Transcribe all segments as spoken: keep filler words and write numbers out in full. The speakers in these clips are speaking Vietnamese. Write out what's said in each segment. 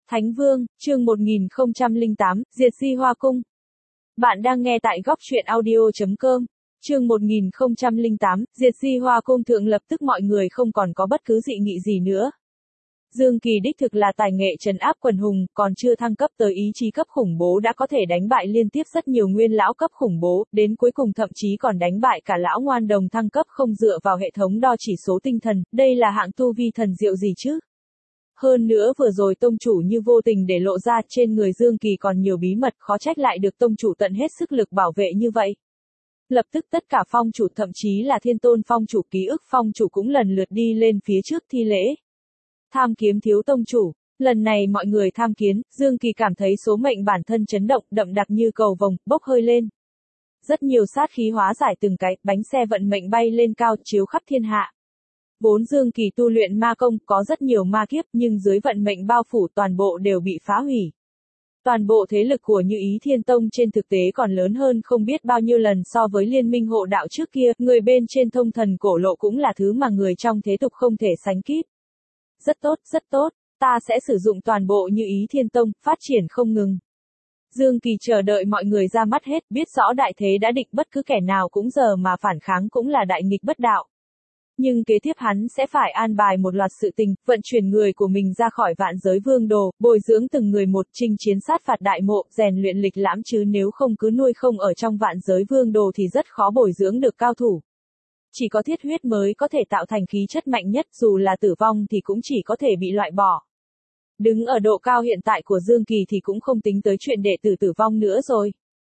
Thánh Vương, chương một nghìn không trăm lẻ tám, Diệt Di Hoa Cung. Bạn đang nghe tại góc truyện audio.com. Chương một nghìn không trăm lẻ tám, Diệt Di Hoa Cung. Thượng lập tức mọi người không còn có bất cứ dị nghị gì nữa. Dương Kỳ đích thực là tài nghệ trấn áp quần hùng, còn chưa thăng cấp tới ý chí cấp khủng bố đã có thể đánh bại liên tiếp rất nhiều nguyên lão cấp khủng bố, đến cuối cùng thậm chí còn đánh bại cả lão ngoan đồng thăng cấp không dựa vào hệ thống đo chỉ số tinh thần, đây là hạng tu vi thần diệu gì chứ? Hơn nữa vừa rồi tông chủ như vô tình để lộ ra trên người Dương Kỳ còn nhiều bí mật, khó trách lại được tông chủ tận hết sức lực bảo vệ như vậy. Lập tức tất cả phong chủ, thậm chí là Thiên Tôn phong chủ, Ký Ức phong chủ cũng lần lượt đi lên phía trước thi lễ. Tham kiếm thiếu tông chủ, lần này mọi người tham kiến, Dương Kỳ cảm thấy số mệnh bản thân chấn động, đậm đặc như cầu vồng, bốc hơi lên. Rất nhiều sát khí hóa giải từng cái, bánh xe vận mệnh bay lên cao, chiếu khắp thiên hạ. Vốn Dương Kỳ tu luyện ma công, có rất nhiều ma kiếp, nhưng dưới vận mệnh bao phủ toàn bộ đều bị phá hủy. Toàn bộ thế lực của Như Ý Thiên Tông trên thực tế còn lớn hơn không biết bao nhiêu lần so với liên minh hộ đạo trước kia, người bên trên thông thần cổ lộ cũng là thứ mà người trong thế tục không thể sánh kịp. Rất tốt, rất tốt, ta sẽ sử dụng toàn bộ Như Ý Thiên Tông, phát triển không ngừng. Dương Kỳ chờ đợi mọi người ra mắt hết, biết rõ đại thế đã định, bất cứ kẻ nào cũng giờ mà phản kháng cũng là đại nghịch bất đạo. Nhưng kế tiếp hắn sẽ phải an bài một loạt sự tình, vận chuyển người của mình ra khỏi vạn giới vương đồ, bồi dưỡng từng người một, chinh chiến sát phạt đại mộ, rèn luyện lịch lãm, chứ nếu không cứ nuôi không ở trong vạn giới vương đồ thì rất khó bồi dưỡng được cao thủ. Chỉ có thiết huyết mới có thể tạo thành khí chất mạnh nhất, dù là tử vong thì cũng chỉ có thể bị loại bỏ. Đứng ở độ cao hiện tại của Dương Kỳ thì cũng không tính tới chuyện đệ tử tử vong nữa rồi.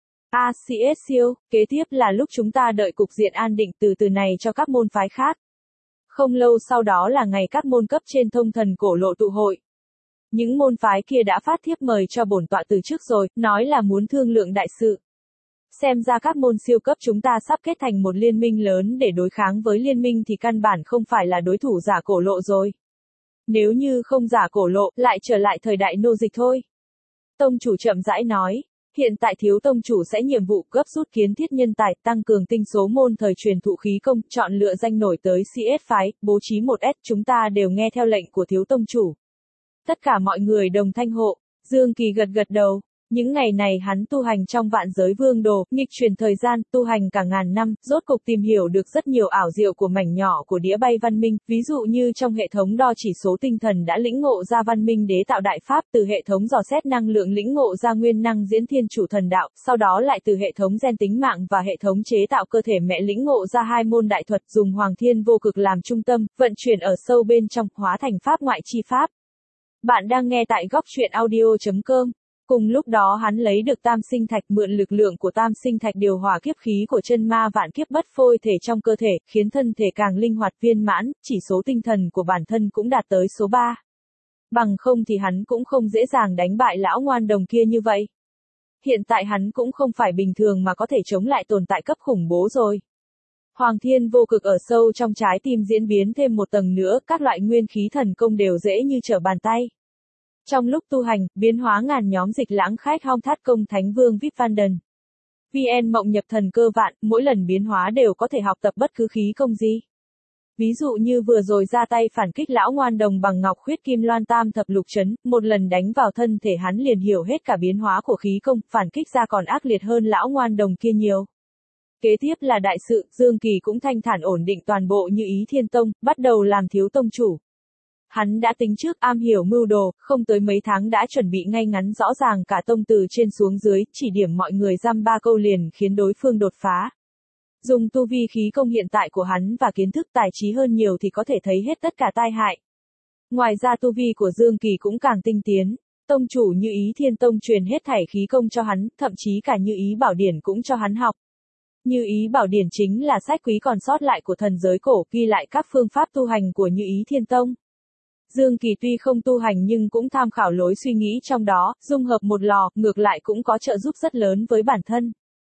a xê ét siêu, kế tiếp là lúc chúng ta đợi cục diện an định từ từ này cho các môn phái khác. Không lâu sau đó là ngày các môn cấp trên thông thần cổ lộ tụ hội. Những môn phái kia đã phát thiếp mời cho bổn tọa từ trước rồi, nói là muốn thương lượng đại sự. Xem ra các môn siêu cấp chúng ta sắp kết thành một liên minh lớn để đối kháng với liên minh thì căn bản không phải là đối thủ giả cổ lộ rồi. Nếu như không giả cổ lộ, lại trở lại thời đại nô dịch thôi. Tông chủ chậm rãi nói. Hiện tại thiếu tông chủ sẽ nhiệm vụ gấp rút kiến thiết nhân tài, tăng cường tinh số môn thời truyền thụ khí công, chọn lựa danh nổi tới xê ét phái, bố trí một S, chúng ta đều nghe theo lệnh của thiếu tông chủ. Tất cả mọi người đồng thanh hộ, Dương Kỳ gật gật đầu. Những ngày này hắn tu hành trong vạn giới vương đồ, nghịch chuyển thời gian, tu hành cả ngàn năm, rốt cục tìm hiểu được rất nhiều ảo diệu của mảnh nhỏ của đĩa bay văn minh, ví dụ như trong hệ thống đo chỉ số tinh thần đã lĩnh ngộ ra văn minh đế tạo đại pháp, từ hệ thống dò xét năng lượng lĩnh ngộ ra nguyên năng diễn thiên chủ thần đạo, sau đó lại từ hệ thống gen tính mạng và hệ thống chế tạo cơ thể mẹ lĩnh ngộ ra hai môn đại thuật, dùng Hoàng Thiên Vô Cực làm trung tâm, vận chuyển ở sâu bên trong, hóa thành pháp ngoại chi pháp. Bạn đang nghe tại góc truyện audio.com. Cùng lúc đó hắn lấy được tam sinh thạch, mượn lực lượng của tam sinh thạch điều hòa kiếp khí của chân ma vạn kiếp bất phôi thể trong cơ thể, khiến thân thể càng linh hoạt viên mãn, chỉ số tinh thần của bản thân cũng đạt tới số ba. Bằng không thì hắn cũng không dễ dàng đánh bại lão ngoan đồng kia như vậy. Hiện tại hắn cũng không phải bình thường mà có thể chống lại tồn tại cấp khủng bố rồi. Hoàng Thiên Vô Cực ở sâu trong trái tim diễn biến thêm một tầng nữa, các loại nguyên khí thần công đều dễ như trở bàn tay. Trong lúc tu hành, biến hóa ngàn nhóm dịch lãng khách hong thát công Thánh Vương vê i pê Vanden. vê en mộng nhập thần cơ vạn, mỗi lần biến hóa đều có thể học tập bất cứ khí công gì. Ví dụ như vừa rồi ra tay phản kích lão ngoan đồng bằng ngọc khuyết kim loan tam thập lục chấn, một lần đánh vào thân thể hắn liền hiểu hết cả biến hóa của khí công, phản kích ra còn ác liệt hơn lão ngoan đồng kia nhiều. Kế tiếp là đại sự, Dương Kỳ cũng thanh thản ổn định toàn bộ Như Ý Thiên Tông, bắt đầu làm thiếu tông chủ. Hắn đã tính trước, am hiểu mưu đồ, không tới mấy tháng đã chuẩn bị ngay ngắn rõ ràng cả tông từ trên xuống dưới, chỉ điểm mọi người dăm ba câu liền khiến đối phương đột phá. Dùng tu vi khí công hiện tại của hắn và kiến thức tài trí hơn nhiều thì có thể thấy hết tất cả tai hại. Ngoài ra tu vi của Dương Kỳ cũng càng tinh tiến. Tông chủ Như Ý Thiên Tông truyền hết thảy khí công cho hắn, thậm chí cả Như Ý Bảo Điển cũng cho hắn học. Như Ý Bảo Điển chính là sách quý còn sót lại của thần giới cổ, ghi lại các phương pháp tu hành của Như Ý Thiên Tông. Dương Kỳ tuy không tu hành nhưng cũng tham khảo lối suy nghĩ trong đó, dung hợp một lò, ngược lại cũng có trợ giúp rất lớn với bản thân.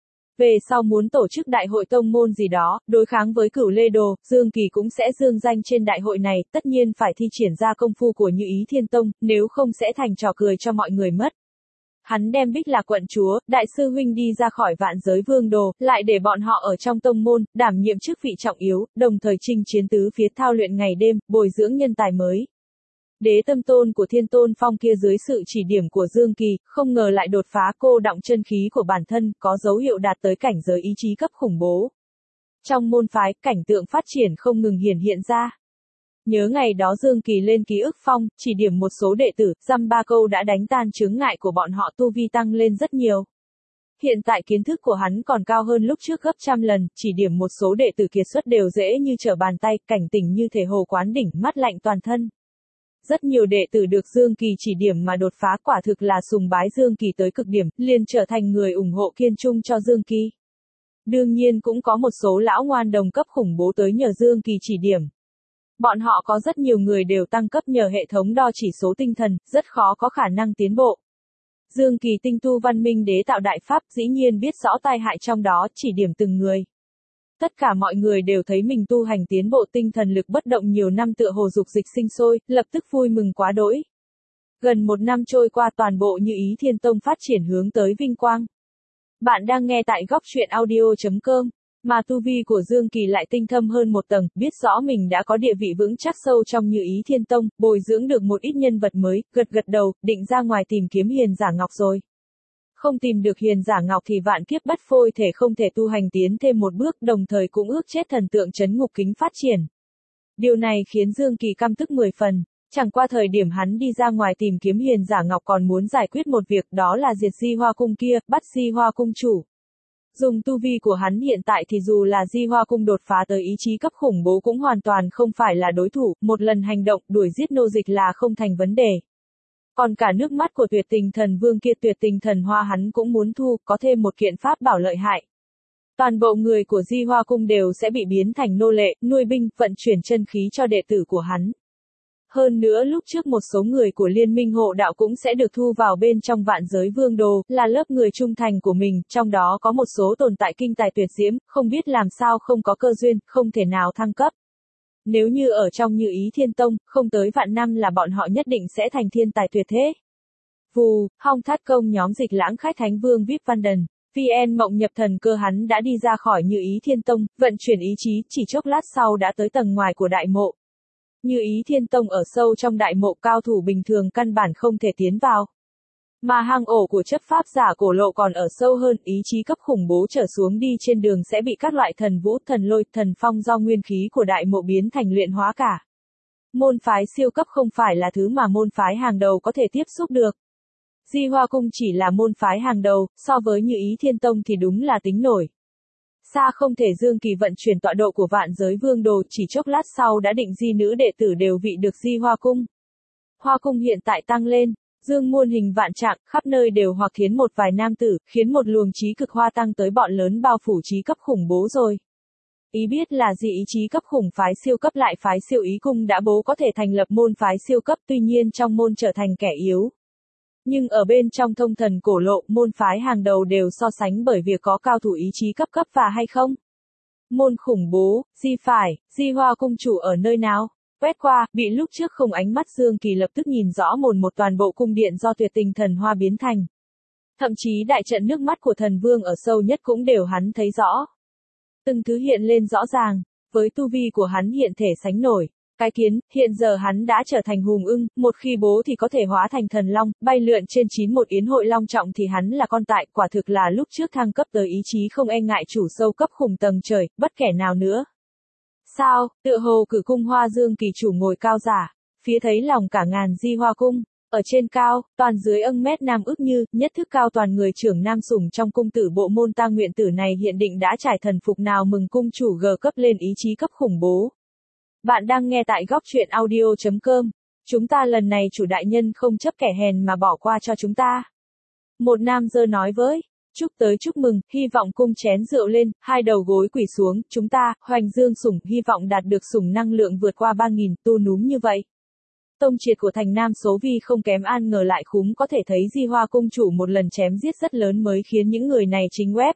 Về sau muốn tổ chức đại hội tông môn gì đó, đối kháng với Cửu Lê Đồ, Dương Kỳ cũng sẽ dương danh trên đại hội này, tất nhiên phải thi triển ra công phu của Như Ý Thiên Tông, nếu không sẽ thành trò cười cho mọi người mất. Hắn đem Bích Lạc quận chúa, đại sư huynh đi ra khỏi vạn giới vương đồ, lại để bọn họ ở trong tông môn, đảm nhiệm chức vị trọng yếu, đồng thời chinh chiến tứ phía thao luyện ngày đêm, bồi dưỡng nhân tài mới. Đế tâm tôn của Thiên Tôn Phong kia dưới sự chỉ điểm của Dương Kỳ, không ngờ lại đột phá cô đọng chân khí của bản thân, có dấu hiệu đạt tới cảnh giới ý chí cấp khủng bố. Trong môn phái, cảnh tượng phát triển không ngừng hiển hiện ra. Nhớ ngày đó Dương Kỳ lên ký ức phong, chỉ điểm một số đệ tử, dăm ba câu đã đánh tan chướng ngại của bọn họ, tu vi tăng lên rất nhiều. Hiện tại kiến thức của hắn còn cao hơn lúc trước gấp trăm lần, chỉ điểm một số đệ tử kiệt xuất đều dễ như trở bàn tay, cảnh tỉnh như thể hồ quán đỉnh, mắt lạnh toàn thân. Rất nhiều đệ tử được Dương Kỳ chỉ điểm mà đột phá, quả thực là sùng bái Dương Kỳ tới cực điểm, liền trở thành người ủng hộ kiên trung cho Dương Kỳ. Đương nhiên cũng có một số lão ngoan đồng cấp khủng bố tới nhờ Dương Kỳ chỉ điểm. Bọn họ có rất nhiều người đều tăng cấp nhờ hệ thống đo chỉ số tinh thần, rất khó có khả năng tiến bộ. Dương Kỳ tinh tu văn minh đế tạo đại pháp, dĩ nhiên biết rõ tai hại trong đó, chỉ điểm từng người. Tất cả mọi người đều thấy mình tu hành tiến bộ, tinh thần lực bất động nhiều năm tựa hồ dục dịch sinh sôi, lập tức vui mừng quá đỗi. Gần một năm trôi qua, toàn bộ Như Ý Thiên Tông phát triển hướng tới vinh quang. Bạn đang nghe tại góc truyện audio chấm com. Mà tu vi của Dương Kỳ lại tinh thâm hơn một tầng, biết rõ mình đã có địa vị vững chắc sâu trong Như Ý Thiên Tông, bồi dưỡng được một ít nhân vật mới, gật gật đầu, định ra ngoài tìm kiếm Hiền Giả Ngọc rồi. Không tìm được Hiền Giả Ngọc thì vạn kiếp bất phôi, thể không thể tu hành tiến thêm một bước, đồng thời cũng ước chết thần tượng trấn ngục kính phát triển. Điều này khiến Dương Kỳ căm tức mười phần, chẳng qua thời điểm hắn đi ra ngoài tìm kiếm Hiền Giả Ngọc còn muốn giải quyết một việc, đó là diệt Di Hoa Cung kia, bắt Di Hoa Cung chủ. Dùng tu vi của hắn hiện tại thì dù là Di Hoa Cung đột phá tới ý chí cấp khủng bố cũng hoàn toàn không phải là đối thủ, một lần hành động đuổi giết nô dịch là không thành vấn đề. Còn cả nước mắt của Tuyệt Tình Thần Vương kia, Tuyệt Tình Thần Hoa hắn cũng muốn thu, có thêm một kiện pháp bảo lợi hại. Toàn bộ người của Di Hoa Cung đều sẽ bị biến thành nô lệ, nuôi binh, vận chuyển chân khí cho đệ tử của hắn. Hơn nữa lúc trước một số người của Liên minh hộ đạo cũng sẽ được thu vào bên trong Vạn Giới Vương Đồ, là lớp người trung thành của mình, trong đó có một số tồn tại kinh tài tuyệt diễm, không biết làm sao không có cơ duyên, không thể nào thăng cấp. Nếu như ở trong Như Ý Thiên Tông, không tới vạn năm là bọn họ nhất định sẽ thành thiên tài tuyệt thế. Vù, Hong Thát Công nhóm Dịch Lãng Khách Thánh Vương vê i pê Văn Đần, vê en Mộng Nhập Thần Cơ hắn đã đi ra khỏi Như Ý Thiên Tông, vận chuyển ý chí, chỉ chốc lát sau đã tới tầng ngoài của đại mộ. Như Ý Thiên Tông ở sâu trong đại mộ, cao thủ bình thường căn bản không thể tiến vào. Mà hang ổ của chấp pháp giả cổ lộ còn ở sâu hơn, ý chí cấp khủng bố trở xuống đi trên đường sẽ bị các loại thần vũ, thần lôi, thần phong do nguyên khí của đại mộ biến thành luyện hóa cả. Môn phái siêu cấp không phải là thứ mà môn phái hàng đầu có thể tiếp xúc được. Di Hoa Cung chỉ là môn phái hàng đầu, so với Như Ý Thiên Tông thì đúng là tính nổi. Xa không thể. Dương Kỳ vận chuyển tọa độ của Vạn Giới Vương Đồ, chỉ chốc lát sau đã định di nữ đệ tử đều vị được Di Hoa Cung. Hoa Cung hiện tại tăng lên, dương muôn hình vạn trạng, khắp nơi đều hoặc thiến một vài nam tử, khiến một luồng trí cực hoa tăng tới bọn lớn bao phủ trí cấp khủng bố rồi. Ý biết là gì ý chí cấp khủng phái siêu cấp lại phái siêu ý cung đã bố có thể thành lập môn phái siêu cấp, tuy nhiên trong môn trở thành kẻ yếu. Nhưng ở bên trong thông thần cổ lộ, môn phái hàng đầu đều so sánh bởi việc có cao thủ ý chí cấp cấp và hay không. Môn khủng bố, Di phải, Di Hoa Cung chủ ở nơi nào? Quét qua, bị lúc trước không ánh mắt Dương Kỳ lập tức nhìn rõ mồn một toàn bộ cung điện do Tuyệt Tình Thần Hoa biến thành. Thậm chí đại trận nước mắt của thần vương ở sâu nhất cũng đều hắn thấy rõ. Từng thứ hiện lên rõ ràng, với tu vi của hắn hiện thể sánh nổi. Cái kiến, hiện giờ hắn đã trở thành hùng ưng, một khi bố thì có thể hóa thành thần long, bay lượn trên chín một yến hội long trọng thì hắn là con tại, quả thực là lúc trước thăng cấp tới ý chí không e ngại chủ sâu cấp khủng tầng trời, bất kể nào nữa. Sao, tựa hồ cử cung Hoa Dương Kỳ chủ ngồi cao giả, phía thấy lòng cả ngàn Di Hoa Cung, ở trên cao, toàn dưới âng mét nam ức như, nhất thức cao toàn người trưởng nam sủng trong cung tử bộ môn ta nguyện tử này hiện định đã trải thần phục nào mừng cung chủ g cấp lên ý chí cấp khủng bố. Bạn đang nghe tại góc truyện audio chấm com. Chúng ta lần này chủ đại nhân không chấp kẻ hèn mà bỏ qua cho chúng ta. Một nam dơ nói với, chúc tới chúc mừng, hy vọng cung chén rượu lên, hai đầu gối quỳ xuống, chúng ta, hoành dương sủng, hy vọng đạt được sủng năng lượng vượt qua ba nghìn, tu núm như vậy. Tông triệt của thành nam số vi không kém an ngờ lại khúm có thể thấy Di Hoa Cung chủ một lần chém giết rất lớn mới khiến những người này chính web.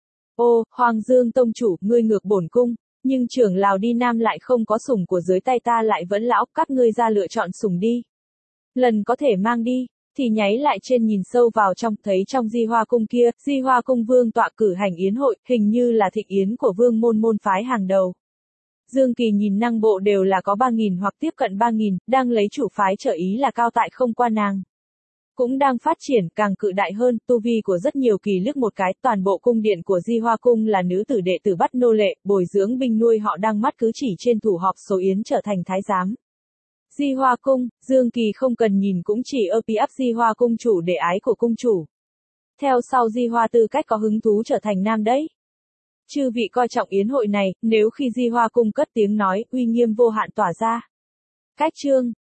Ô, Hoàng Dương Tông chủ, ngươi ngược bổn cung. Nhưng trưởng Lào đi Nam lại không có sủng của dưới tay ta lại vẫn lão, các ngươi ra lựa chọn sủng đi. Lần có thể mang đi, thì nháy lại trên nhìn sâu vào trong, thấy trong Di Hoa Cung kia, Di Hoa Cung vương tọa cử hành yến hội, hình như là thịnh yến của vương môn môn phái hàng đầu. Dương Kỳ nhìn năng bộ đều là có ba nghìn hoặc tiếp cận ba nghìn, đang lấy chủ phái trợ ý là cao tại không qua nàng. Cũng đang phát triển, càng cự đại hơn, tu vi của rất nhiều kỳ liếc một cái, toàn bộ cung điện của Di Hoa Cung là nữ tử đệ tử bắt nô lệ, bồi dưỡng binh nuôi họ đang mắt cứ chỉ trên thủ họp số yến trở thành thái giám. Di Hoa Cung, Dương Kỳ không cần nhìn cũng chỉ ơ pi áp Di Hoa Cung chủ để ái của cung chủ. Theo sau Di Hoa tư cách có hứng thú trở thành nam đấy. Chư vị coi trọng yến hội này, nếu khi Di Hoa Cung cất tiếng nói, uy nghiêm vô hạn tỏa ra. Cách chương